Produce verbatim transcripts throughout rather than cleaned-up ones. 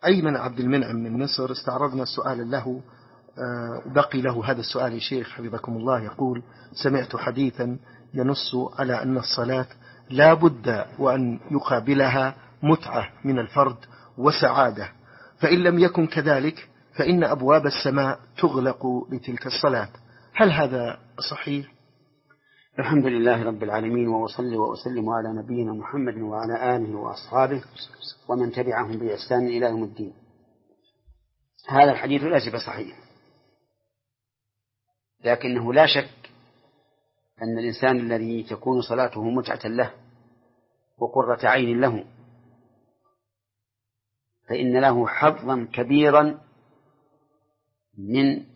أيمن عبد المنعم من مصر استعرضنا السؤال له، بقي له هذا السؤال يا شيخ حفظكم الله. يقول: سمعت حديثا ينص على أن الصلاة لا بد وأن يقابلها متعة من الفرد وسعادة، فإن لم يكن كذلك فإن أبواب السماء تغلق لتلك الصلاة، هل هذا صحيح؟ الحمد لله رب العالمين، وأصلي وأسلم على نبينا محمد وعلى آله وأصحابه ومن تبعهم بإحسان إلى يوم الدين. هذا الحديث لا شك صحيح، لكنه لا شك أن الإنسان الذي تكون صلاته متعة له وقرة عين له فإن له حظا كبيرا من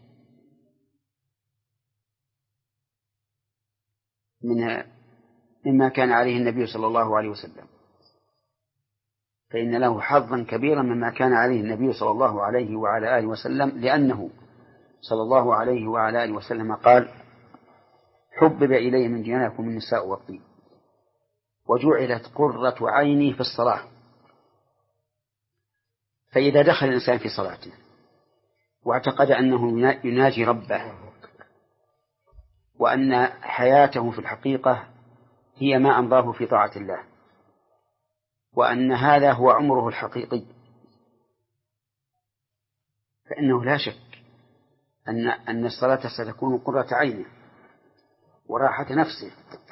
من مما كان عليه النبي صلى الله عليه وسلم فإن له حظا كبيرا مما كان عليه النبي صلى الله عليه وعلى آله وسلم، لأنه صلى الله عليه وعلى آله وسلم قال: حبب إلي من ديانكم النساء والطيب وجعلت قرة عيني في الصلاة. فإذا دخل الإنسان في صلاته واعتقد أنه يناجي ربه وأن حياته في الحقيقة هي ما أمضاه في طاعة الله وأن هذا هو عمره الحقيقي، فإنه لا شك أن أن الصلاة ستكون قرة عينه وراحة نفسه،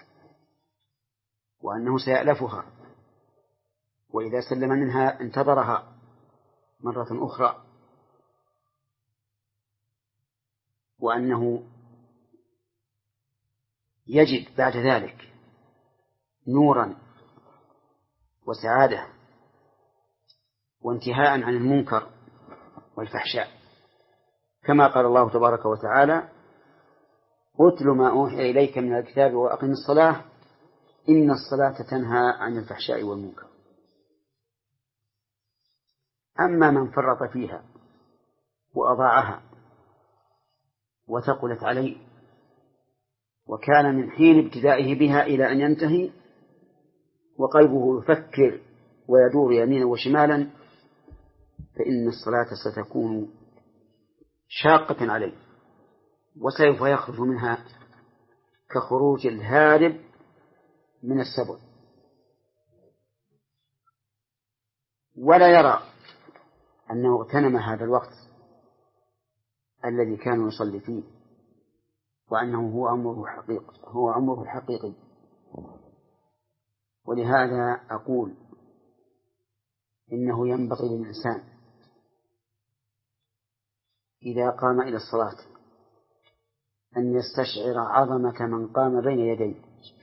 وأنه سيألفها، وإذا سلم منها انتظرها مرة أخرى، وأنه يجد بعد ذلك نورا وسعادة وانتهاء عن المنكر والفحشاء، كما قال الله تبارك وتعالى: اتل ما أوحي إليك من الكتاب وأقم الصلاة إن الصلاة تنهى عن الفحشاء والمنكر. أما من فرط فيها وأضاعها وثقلت عليه وكان من حين ابتدائه بها إلى أن ينتهي وقلبه يفكر ويدور يمينا وشمالا، فإن الصلاة ستكون شاقة عليه وسوف يخرج منها كخروج الهارب من السبع، ولا يرى أنه اغتنم هذا الوقت الذي كان يصلي فيه وأنه هو عمره حقيقي هو عمره الحقيقي. ولهذا أقول إنه ينبغي للإنسان إذا قام إلى الصلاة أن يستشعر عظمة من قام بين يديه،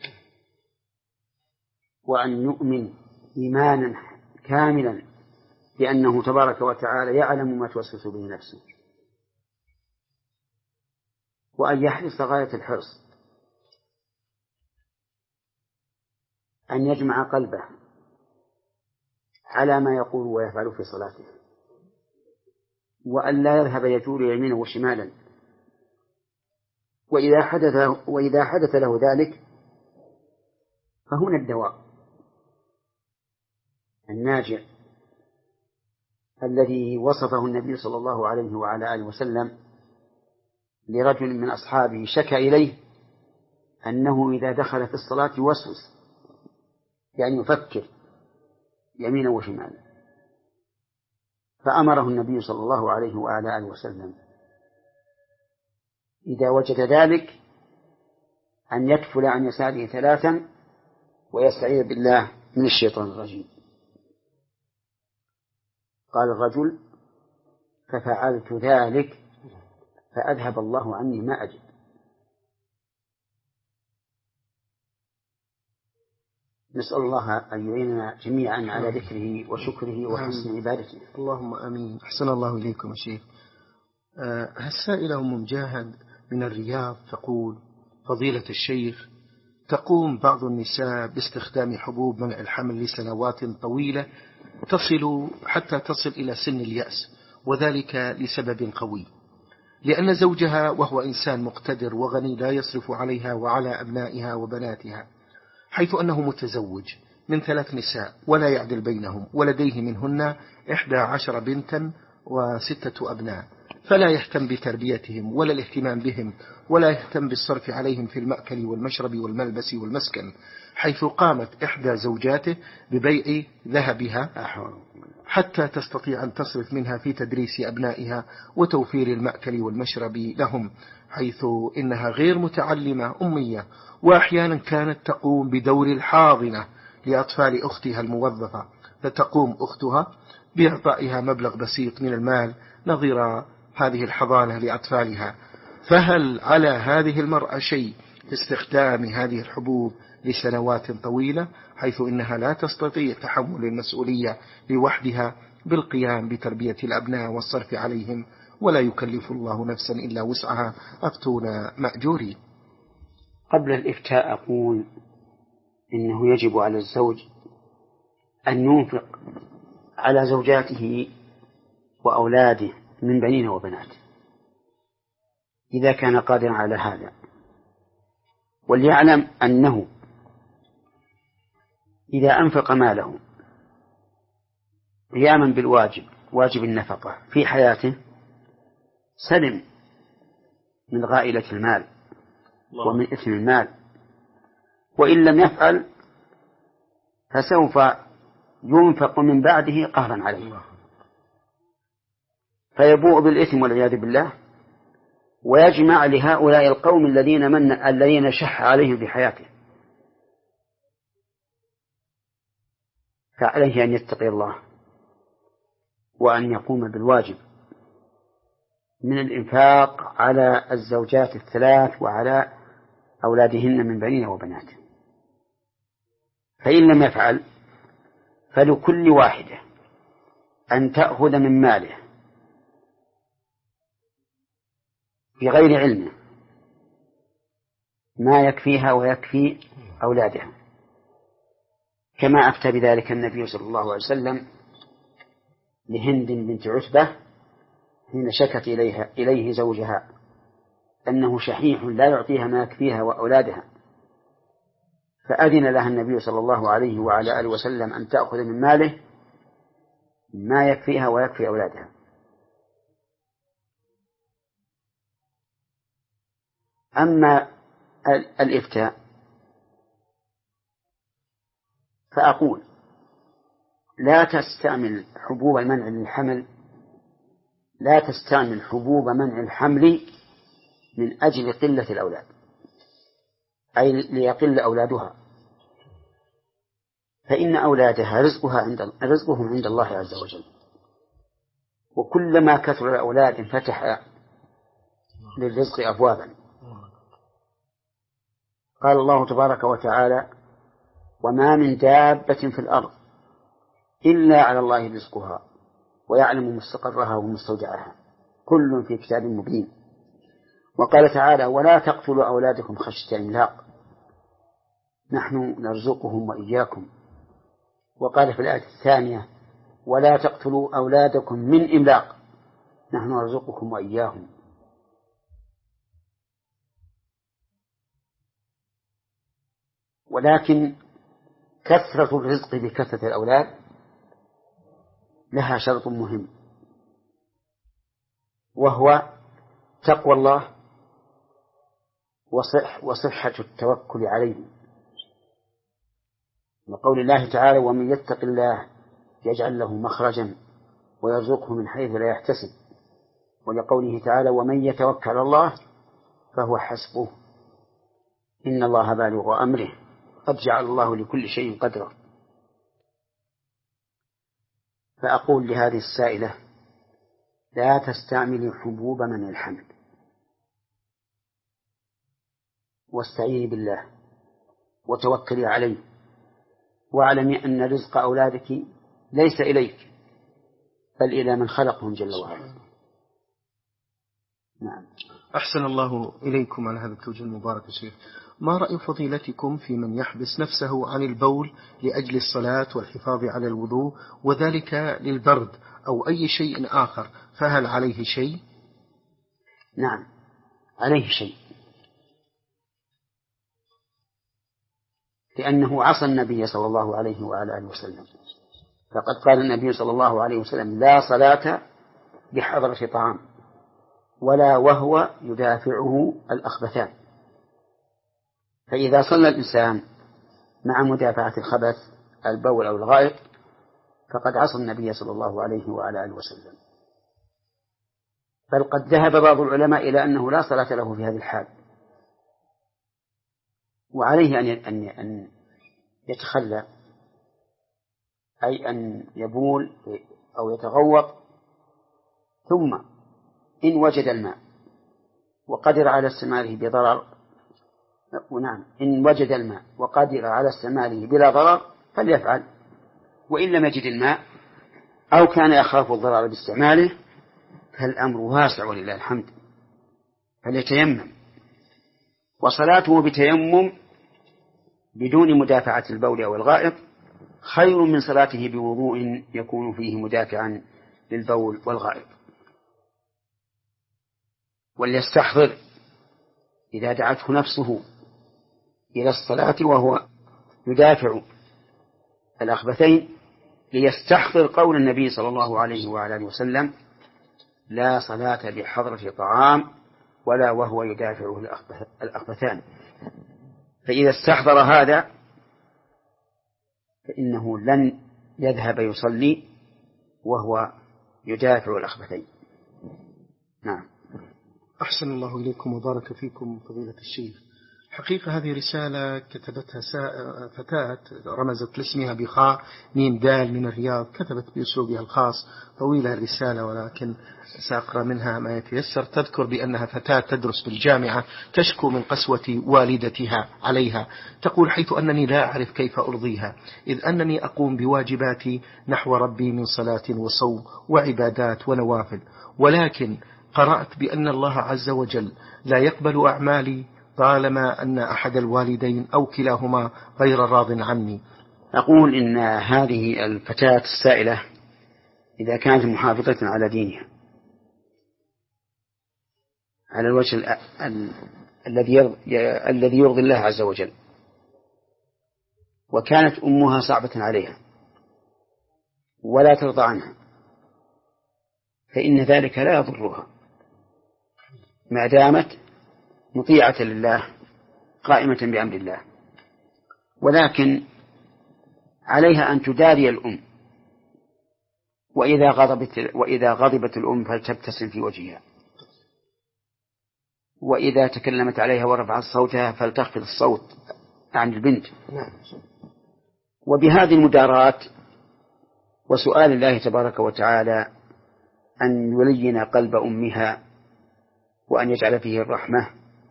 وأن يؤمن إيمانا كاملا بأنه تبارك وتعالى يعلم ما توسوس به نفسه، وأن يحرص غاية الحرص أن يجمع قلبه على ما يقول ويفعل في صلاته، وأن لا يذهب يجول يمينا وشمالا. وإذا حدث وإذا حدث له ذلك فهنا الدواء الناجع الذي وصفه النبي صلى الله عليه وعلى آله وسلم لرجل من أصحابه شكى إليه أنه إذا دخل في الصلاة يوسوس، يعني يفكر يمينا وشمالا، فأمره النبي صلى الله عليه وعلى آله وسلم إذا وجد ذلك أن يكفل عن يساره ثلاثا ويستعيذ بالله من الشيطان الرجيم. قال الرجل: ففعلت ذلك فأذهب الله عني ما أجد. نسأل الله أن يعيننا جميعا على ذكره وشكره وحسن عبادته. اللهم آمين. أحسن الله إليكم يا شيخ. السائلة أم مجاهد من الرياض تقول: فضيلة الشيخ، تقوم بعض النساء باستخدام حبوب منع الحمل لسنوات طويلة تصل حتى تصل إلى سن اليأس، وذلك لسبب قوي، لأن زوجها وهو إنسان مقتدر وغني لا يصرف عليها وعلى أبنائها وبناتها، حيث أنه متزوج من ثلاث نساء ولا يعدل بينهم، ولديه منهن إحدى عشر بنتا وستة أبناء، فلا يهتم بتربيتهم ولا الاهتمام بهم، ولا يهتم بالصرف عليهم في المأكل والمشرب والملبس والمسكن، حيث قامت إحدى زوجاته ببيع ذهبها حتى تستطيع أن تصرف منها في تدريس أبنائها وتوفير المأكل والمشرب لهم، حيث إنها غير متعلمة أمية، وأحيانا كانت تقوم بدور الحاضنة لأطفال أختها الموظفة، فتقوم أختها بإعطائها مبلغ بسيط من المال نظير هذه الحضانة لأطفالها. فهل على هذه المرأة شيء في استخدام هذه الحبوب لسنوات طويلة، حيث إنها لا تستطيع تحمل المسؤولية لوحدها بالقيام بتربية الأبناء والصرف عليهم، ولا يكلف الله نفسا إلا وسعها؟ أفتونا مأجورين. قبل الإفتاء أقول إنه يجب على الزوج أن ينفق على زوجاته وأولاده من بنين وبنات إذا كان قادرا على هذا، وليعلم أنه إذا أنفق ماله قياما بالواجب، واجب النفقة في حياته، سلم من غائلة المال ومن إثم المال، وإن لم يفعل فسوف ينفق من بعده قهرا عليه، فيبوء بالإثم والعياذ بالله، ويجمع لهؤلاء القوم الذين من الذين شح عليهم في حياته. فعليه أن يتقي الله وأن يقوم بالواجب من الإنفاق على الزوجات الثلاث وعلى أولادهن من بنين وبنات. فإن لم يفعل فلكل واحدة أن تأخذ من ماله بغير علمه ما يكفيها ويكفي أولادها، كما أفتى بذلك النبي صلى الله عليه وسلم لهند بنت عتبة حين شكت إليها إليه زوجها أنه شحيح لا يعطيها ما يكفيها وأولادها، فأذن لها النبي صلى الله عليه وعلى آله وسلم أن تأخذ من ماله ما يكفيها ويكفي أولادها. أما الإفتاء فأقول لا تستعمل حبوب منع الحمل لا تستعمل حبوب منع الحمل من أجل قلة الأولاد، أي ليقل أولادها، فإن أولادها رزقها عند رزقهم عند الله عز وجل، وكلما كثر الأولاد انفتح للرزق أبوابا. قال الله تبارك وتعالى: وما من دابة في الأرض إلا على الله رزقها ويعلم مستقرها ومستودعها كل في كتاب مبين. وقال تعالى: ولا تقتلوا أولادكم خشية إملاق نحن نرزقهم وإياكم. وقال في الآية الثانية: ولا تقتلوا أولادكم من إملاق نحن نرزقكم وإياهم. ولكن كثرة الرزق بكثرة الأولاد لها شرط مهم، وهو تقوى الله وصح وصحة التوكل عليه، وقول الله تعالى: ومن يتق الله يجعل له مخرجا ويرزقه من حيث لا يحتسب، ولقوله تعالى: ومن يتوكل على الله فهو حسبه إن الله بالغ أمره قد جعل الله لكل شيء قدرا. فأقول لهذه السائلة: لا تستعملي حبوب منع الحمل، واستعيني بالله وتوكلي عليه، واعلمي أن رزق أولادك ليس إليك بل إلى من خلقهم جل وعلا. نعم. أحسن الله إليكم على هذا التوجيه المبارك شيخ. ما رأي فضيلتكم في من يحبس نفسه عن البول لأجل الصلاة والحفاظ على الوضوء وذلك للبرد أو أي شيء آخر، فهل عليه شيء؟ نعم عليه شيء، لأنه عصى النبي صلى الله عليه وعلى آله وسلم. فقد قال النبي صلى الله عليه وسلم: لا صلاة بحضرة طعام ولا وهو يدافعه الأخبثان. فإذا صلى الإنسان مع مدافعة الخبث البول أو الغائط فقد عصى النبي صلى الله عليه وعلى آله وسلم. بل قد ذهب بعض العلماء إلى أنه لا صلاة له في هذه الحال، وعليه أن أن يتخلى، أي أن يبول أو يتغوط، ثم إن وجد الماء وقدر على استعماله بضرر، ونعم إن وجد الماء وقدر على استعماله بلا ضرر فليفعل، وإن لم يجد الماء أو كان يخاف الضرر باستعماله فالأمر واسع ولله الحمد، فليتيمم. وصلاته بتيمم بدون مدافعة البول أو الغائط خير من صلاته بوضوء يكون فيه مدافعا للبول والغائط. وليستحضر إذا دعته نفسه إلى الصلاة وهو يدافع الأخبثين ليستحضر قول النبي صلى الله عليه وعلى آله وسلم: لا صلاة بحضرة طعام ولا وهو يدافعه الأخبثان. فإذا استحضر هذا فإنه لن يذهب يصلي وهو يدافع الأخبثين. نعم. أحسن الله إليكم وبارك فيكم فضيلة الشيخ. حقيقة هذه رسالة كتبتها فتاة رمزت لاسمها بخاء ميم دال من الرياض، كتبت بأسلوبها الخاص طويلة الرسالة، ولكن سأقرأ منها ما يتيسر. تذكر بأنها فتاة تدرس بالجامعة، تشكو من قسوة والدتها عليها. تقول: حيث أنني لا أعرف كيف أرضيها، إذ أنني أقوم بواجباتي نحو ربي من صلاة وصوم وعبادات ونوافل، ولكن قرأت بأن الله عز وجل لا يقبل أعمالي طالما أن أحد الوالدين أو كلاهما غير راض عني. أقول إن هذه الفتاة السائلة إذا كانت محافظة على دينها على الوجه الذي يرضي الله عز وجل، وكانت أمها صعبة عليها ولا ترضى عنها، فإن ذلك لا يضرها ما دامت مطيعة لله قائمة بأمر الله. ولكن عليها أن تداري الأم، وإذا غضبت, وإذا غضبت الأم فلتبتسم في وجهها، وإذا تكلمت عليها ورفعت صوتها فلتخفض الصوت عن البنت. وبهذه المداراة وسؤال الله تبارك وتعالى أن يلين قلب أمها وأن يجعل فيه الرحمة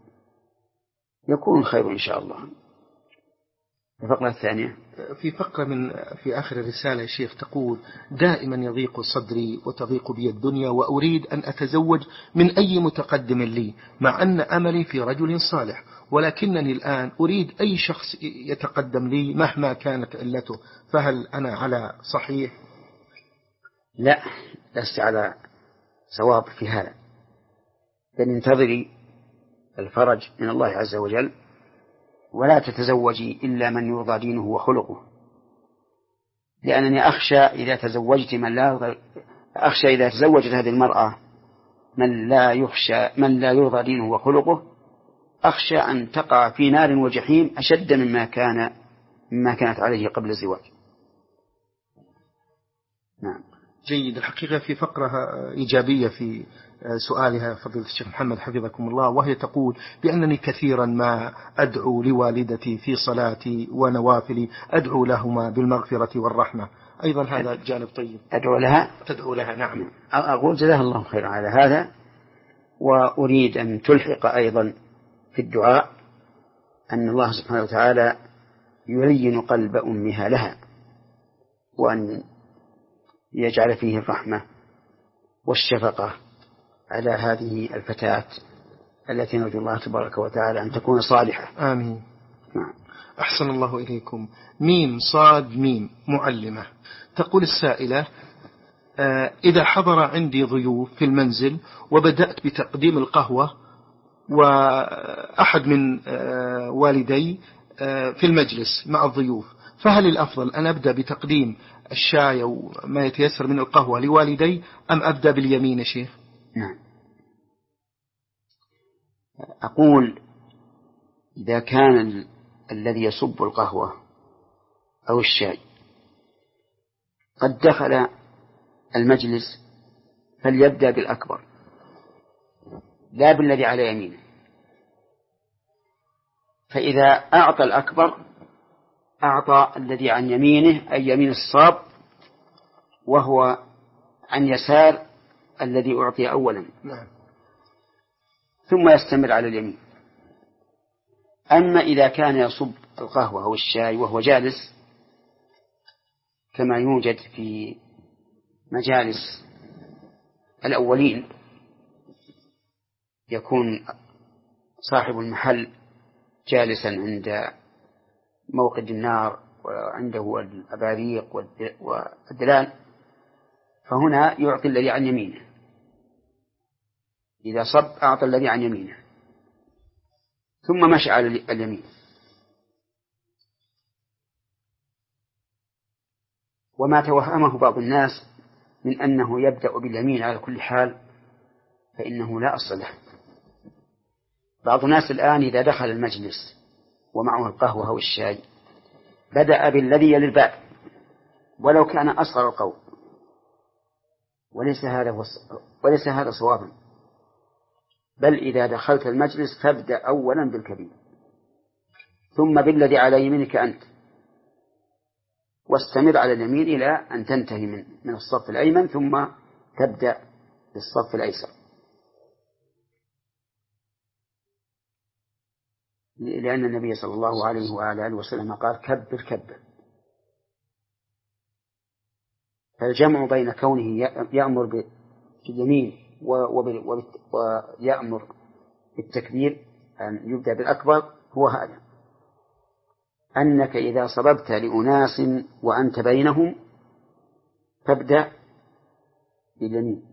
يكون خير إن شاء الله. الفقرة الثانية في فقرة من في آخر الرسالة يا شيخ تقول: دائما يضيق صدري وتضيق بي الدنيا، وأريد أن أتزوج من أي متقدم لي، مع أن أملي في رجل صالح، ولكنني الآن أريد أي شخص يتقدم لي مهما كانت علته، فهل أنا على صحيح؟ لا، لست على صواب في هذا، بل انتظري الفرج من الله عز وجل، ولا تتزوجي إلا من يرضى دينه وخلقه، لأنني أخشى إذا تزوجت من لا يرضى أخشى إذا تزوجت هذه المرأة من لا يخشى من لا يرضى دينه وخلقه، أخشى أن تقع في نار وجحيم أشد مما كان مما كانت عليه قبل الزواج. نعم. جيد. الحقيقة في فقرة إيجابية في سؤالها فضيلة الشيخ محمد حفظكم الله، وهي تقول بأنني كثيرا ما أدعو لوالدتي في صلاتي ونوافلي، أدعو لهما بالمغفرة والرحمة. أيضا هذا جانب طيب. أدعو لها تدعو لها. نعم. أقول جزاها الله خير على هذا، وأريد أن تلحق أيضا في الدعاء أن الله سبحانه وتعالى يلين قلب أمها لها، وأن يجعل فيه الرحمة والشفقة على هذه الفتاة التي نرجو الله تبارك وتعالى أن تكون صالحة. آمين. نعم. أحسن الله إليكم. ميم صاد ميم معلمة. تقول السائلة: آه إذا حضر عندي ضيوف في المنزل وبدأت بتقديم القهوة، وأحد من آه والدي في المجلس مع الضيوف، فهل الأفضل أن أبدأ بتقديم الشاي أو ما يتيسر من القهوة لوالدي أم أبدأ باليمين يا شيخ؟ نعم، أقول إذا كان ال... الذي يصب القهوة أو الشاي قد دخل المجلس فليبدأ بالأكبر لا بالذي على يمينه، فإذا أعطى الأكبر أعطى الذي عن يمينه أي يمين الصاب، وهو عن يسار الذي أعطي أولا، ثم يستمر على اليمين. أما إذا كان يصب القهوة أو الشاي وهو جالس كما يوجد في مجالس الأولين، يكون صاحب المحل جالسا عند موقد النار وعنده الأباريق والدلال، فهنا يعطي الذي عن يمينه، إذا صب أعطى الذي عن يمينه ثم مشى على اليمين. وما توهمه بعض الناس من أنه يبدأ باليمين على كل حال فإنه لا أصل له. بعض الناس الآن إذا دخل المجلس ومعه القهوة أو الشاي بدأ بالذي يلي الباب ولو كان أصغر القوم، وليس هذا وليس هذا صوابا، بل إذا دخلت المجلس فابدأ أولا بالكبير ثم بالذي على يمينك أنت، واستمر على اليمين إلى أن تنتهي من من الصف الأيمن ثم تبدأ بالصف الأيسر، لأن النبي صلى الله عليه وعلى آله وسلم قال كبر كبر. فالجمع بين كونه يأمر باليمين ويأمر بالتكبير أن يبدأ بالأكبر هو هذا، أنك إذا صببت لأناس وأنت بينهم فابدأ باليمين،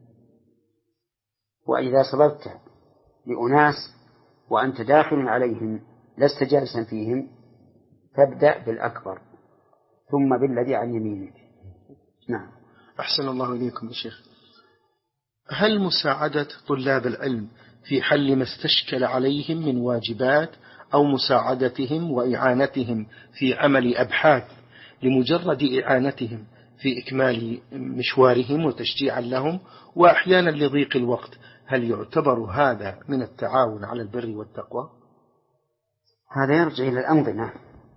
وإذا صببت لأناس وأنت داخل عليهم لست جالسا فيهم فابدأ بالأكبر ثم بالذي عن يمينك. نعم. أحسن الله إليكم يا شيخ. هل مساعدة طلاب العلم في حل ما استشكل عليهم من واجبات أو مساعدتهم وإعانتهم في عمل أبحاث لمجرد إعانتهم في إكمال مشوارهم وتشجيعا لهم وأحيانا لضيق الوقت، هل يعتبر هذا من التعاون على البر والتقوى؟ هذا يرجع إلى الأنظمة.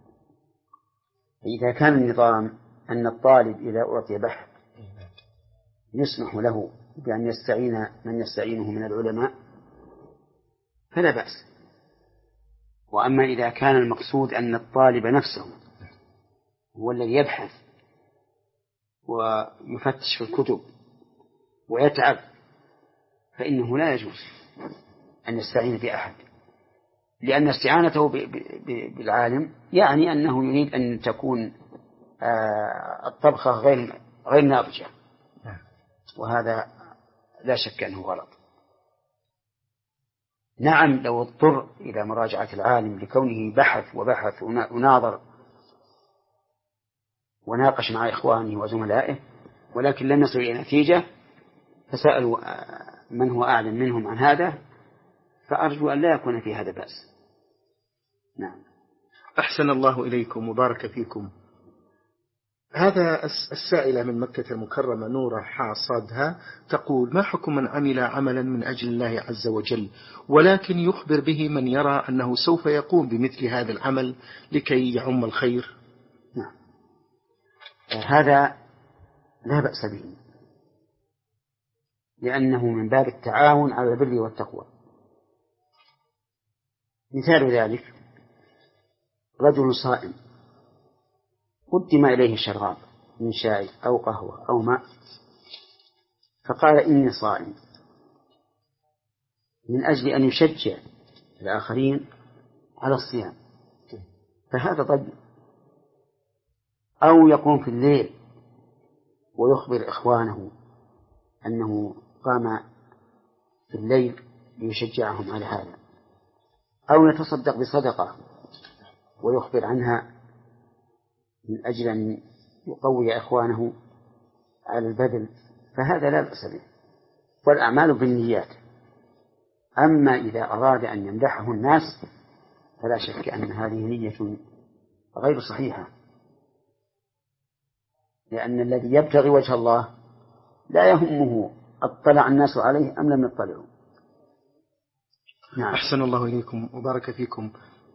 إذا كان النظام أن الطالب إذا أعطي بحث يسمح له بأن يستعين من يستعينه من العلماء فلا بأس. وأما إذا كان المقصود أن الطالب نفسه هو الذي يبحث ويفتش في الكتب ويتعب فإنه لا يجوز أن يستعين بأحد، لأن استعانته بالعالم يعني أنه يريد أن تكون الطبخة غير غير ناضجة، وهذا لا شك أنه غلط. نعم لو اضطر إلى مراجعة العالم لكونه بحث وبحث وناظر وناقش مع إخوانه وزملائه ولكن لم يصل إلى نتيجة فسألوا من هو أعلم منهم عن هذا، فأرجو أن لا يكون في هذا بأس. نعم. أحسن الله إليكم وبارك فيكم. هذا السائلة من مكة المكرمة نورة حاصدها تقول: ما حكم من عمل عملا من أجل الله عز وجل ولكن يخبر به من يرى أنه سوف يقوم بمثل هذا العمل لكي يعم الخير؟ نعم. هذا لا بأس به، لأنه من باب التعاون على البر والتقوى. مثال ذلك رجل صائم قدم إليه شراب من شاي أو قهوة أو ماء فقال إني صائم، من أجل أن يشجع الآخرين على الصيام، فهذا طيب. أو يقوم في الليل ويخبر إخوانه أنه قام في الليل ليشجعهم على هذا، أو يتصدق بصدقة ويخبر عنها من أجل أن يقوي إخوانه على البذل، فهذا لا بأس به، والأعمال بالنيات. أما إذا أراد أن يمدحه الناس فلا شك أن هذه نية غير صحيحة، لأن الذي يبتغي وجه الله لا يهمه اطلع الناس عليه أم لم يطلعوا. نعم. أحسن الله إليكم وبارك فيكم.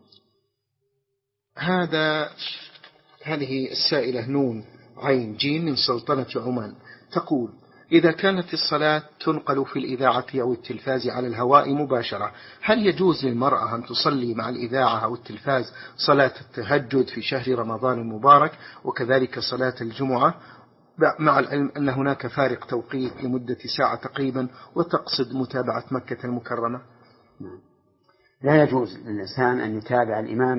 هذا هذه السائلة نون عين جيم من سلطنة عمان تقول: إذا كانت الصلاة تنقل في الإذاعة أو التلفاز على الهواء مباشرة، هل يجوز للمرأة أن تصلي مع الإذاعة أو التلفاز صلاة التهجد في شهر رمضان المبارك وكذلك صلاة الجمعة، مع العلم أن هناك فارق توقيت لمدة ساعة تقريبا وتقصد متابعة مكة المكرمة؟ لا يجوز للإنسان أن يتابع الإمام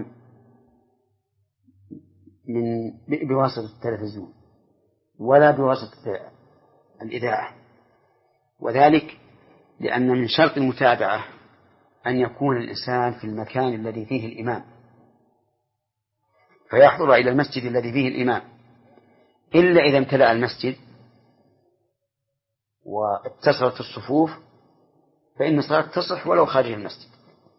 من بواسطة التلفزيون ولا بواسطة الإذاعة، وذلك لأن من شرط المتابعة أن يكون الإنسان في المكان الذي فيه الإمام فيحضر إلى المسجد الذي فيه الإمام، إلا إذا امتلأ المسجد واتصلت الصفوف فإن الصلاة تصح ولو خارج المسجد.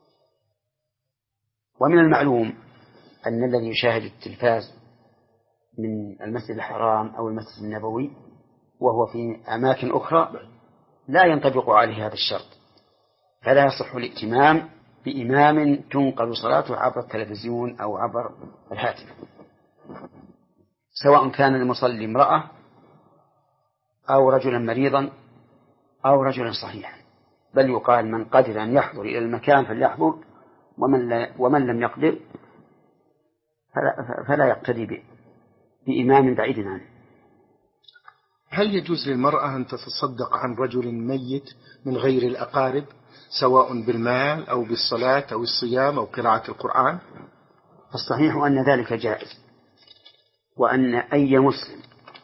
ومن المعلوم أن الذي يشاهد التلفاز من المسجد الحرام أو المسجد النبوي وهو في أماكن أخرى لا ينطبق عليه هذا الشرط، فلا يصح الائتمام بإمام تنقل صلاته عبر التلفزيون أو عبر الهاتف، سواء كان المصلي امرأة أو رجلا مريضا أو رجلا صحيحا، بل يقال من قدر أن يحضر إلى المكان فليحضر، ومن, لا ومن لم يقدر فلا, فلا يقتدي به بإمام بعيد عنه. هل يجوز للمرأة أن تتصدق عن رجل ميت من غير الأقارب سواء بالمال أو بالصلاة أو الصيام أو قراءة القرآن؟ الصحيح أن ذلك جائز، وأن أي مسلم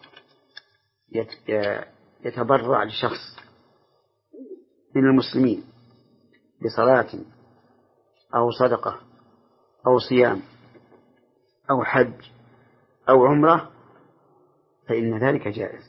يتبرع لشخص من المسلمين بصلاة أو صدقة أو صيام أو حج أو عمرة فإن ذلك جائز،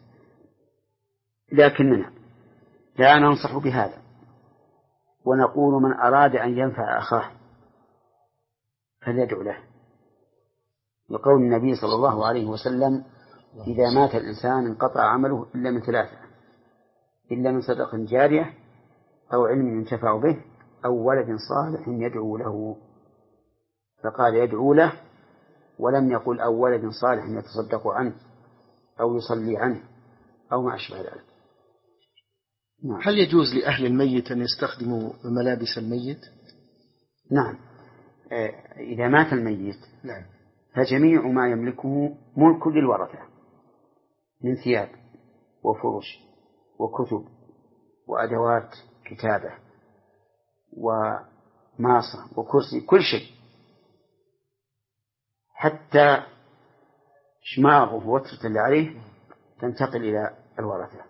لكننا لا ننصح بهذا، ونقول من أراد أن ينفع أخاه فليدعو له، لقول النبي صلى الله عليه وسلم: إذا مات الإنسان انقطع عمله إلا من ثلاثة، إلا من صدق جارية أو علم ينتفع به أو ولد صالح يدعو له، فقال يدعو له ولم يقل أو ولد صالح يتصدق عنه أو يصلي عنه أو ما أشبه ذلك. نعم. هل يجوز لأهل الميت أن يستخدموا ملابس الميت؟ نعم، إذا مات الميت نعم. فجميع ما يملكه ملك للورثة من ثياب وفرش وكتب وأدوات كتابة وماصة وكرسي، كل شيء، حتى شماغه ووترة اللي عليه تنتقل إلى الورثة.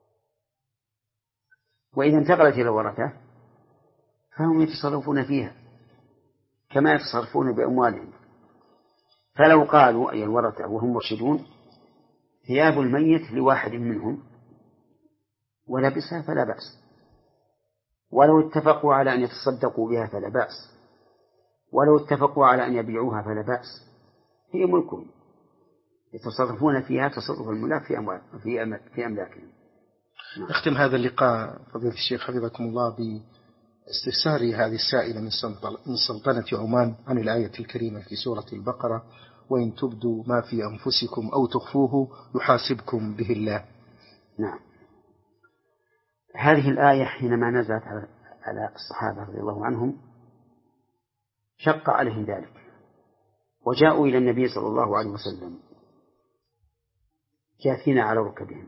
وإذا انتقلت إلى الورثة فهم يتصرفون فيها كما يتصرفون بأموالهم، فلو قالوا أي الورثة وهم مرشدون ثياب الميت لواحد منهم ولبسها فلا بأس، ولو اتفقوا على أن يتصدقوا بها فلا بأس، ولو اتفقوا على أن يبيعوها فلا بأس، هي ملكهم يتصرفون فيها تصرف الملاك في أموال في في أملاكهم. نختم هذا اللقاء فضيلة الشيخ حفظكم الله باستفسار هذه السائلة من سلطنة عمان عن الآية الكريمة في سورة البقرة: وإن تبدوا ما في أنفسكم أو تخفوه يحاسبكم به الله. نعم، هذه الآية حينما نزلت على الصحابة رضي الله عنهم شق عليهم ذلك، وجاءوا إلى النبي صلى الله عليه وسلم جاثين على ركبهم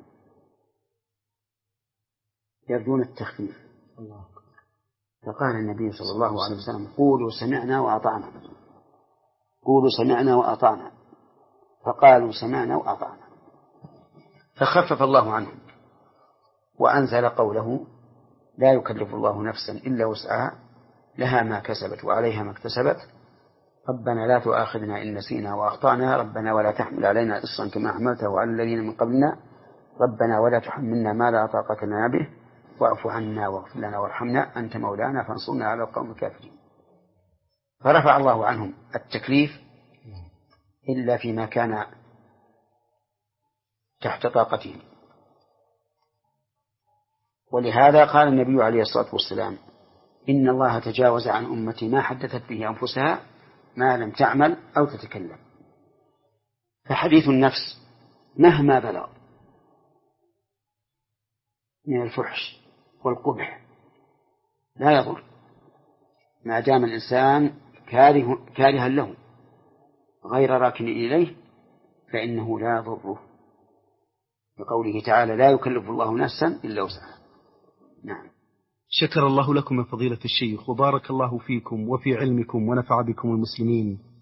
يرجون التخفيف، فقال النبي صلى الله عليه وسلم: قولوا سمعنا وأطعنا، قولوا سمعنا وأطعنا، فقالوا سمعنا وأطعنا، فخفف الله عنهم وأنزل قوله: لا يكلف الله نفسا إلا وسعها لها ما كسبت وعليها ما اكتسبت ربنا لا تؤاخذنا إن نسينا وأخطأنا، ربنا ولا تحمل علينا إصرا كما حملته على الذين من قبلنا، ربنا ولا تحملنا ما لا طاقة لنا به، واعف عنا واغفر لنا وارحمنا أنت مولانا فانصرنا على القوم الكافرين. فرفع الله عنهم التكليف إلا فيما كان تحت طاقتهم. ولهذا قال النبي عليه الصلاة والسلام إن الله تجاوز عن أمتي ما حدثت به أنفسها ما لم تعمل أو تتكلم. فحديث النفس مهما بلغ من الفحش والقبح لا يضر ما دام الإنسان كاره كارها له غير راكن إليه، فإنه لا يضره، بقوله تعالى لا يكلف الله نفسا إلا وسعها. نعم. شكر الله لكم من فضيلة الشيخ وبارك الله فيكم وفي علمكم ونفع بكم المسلمين.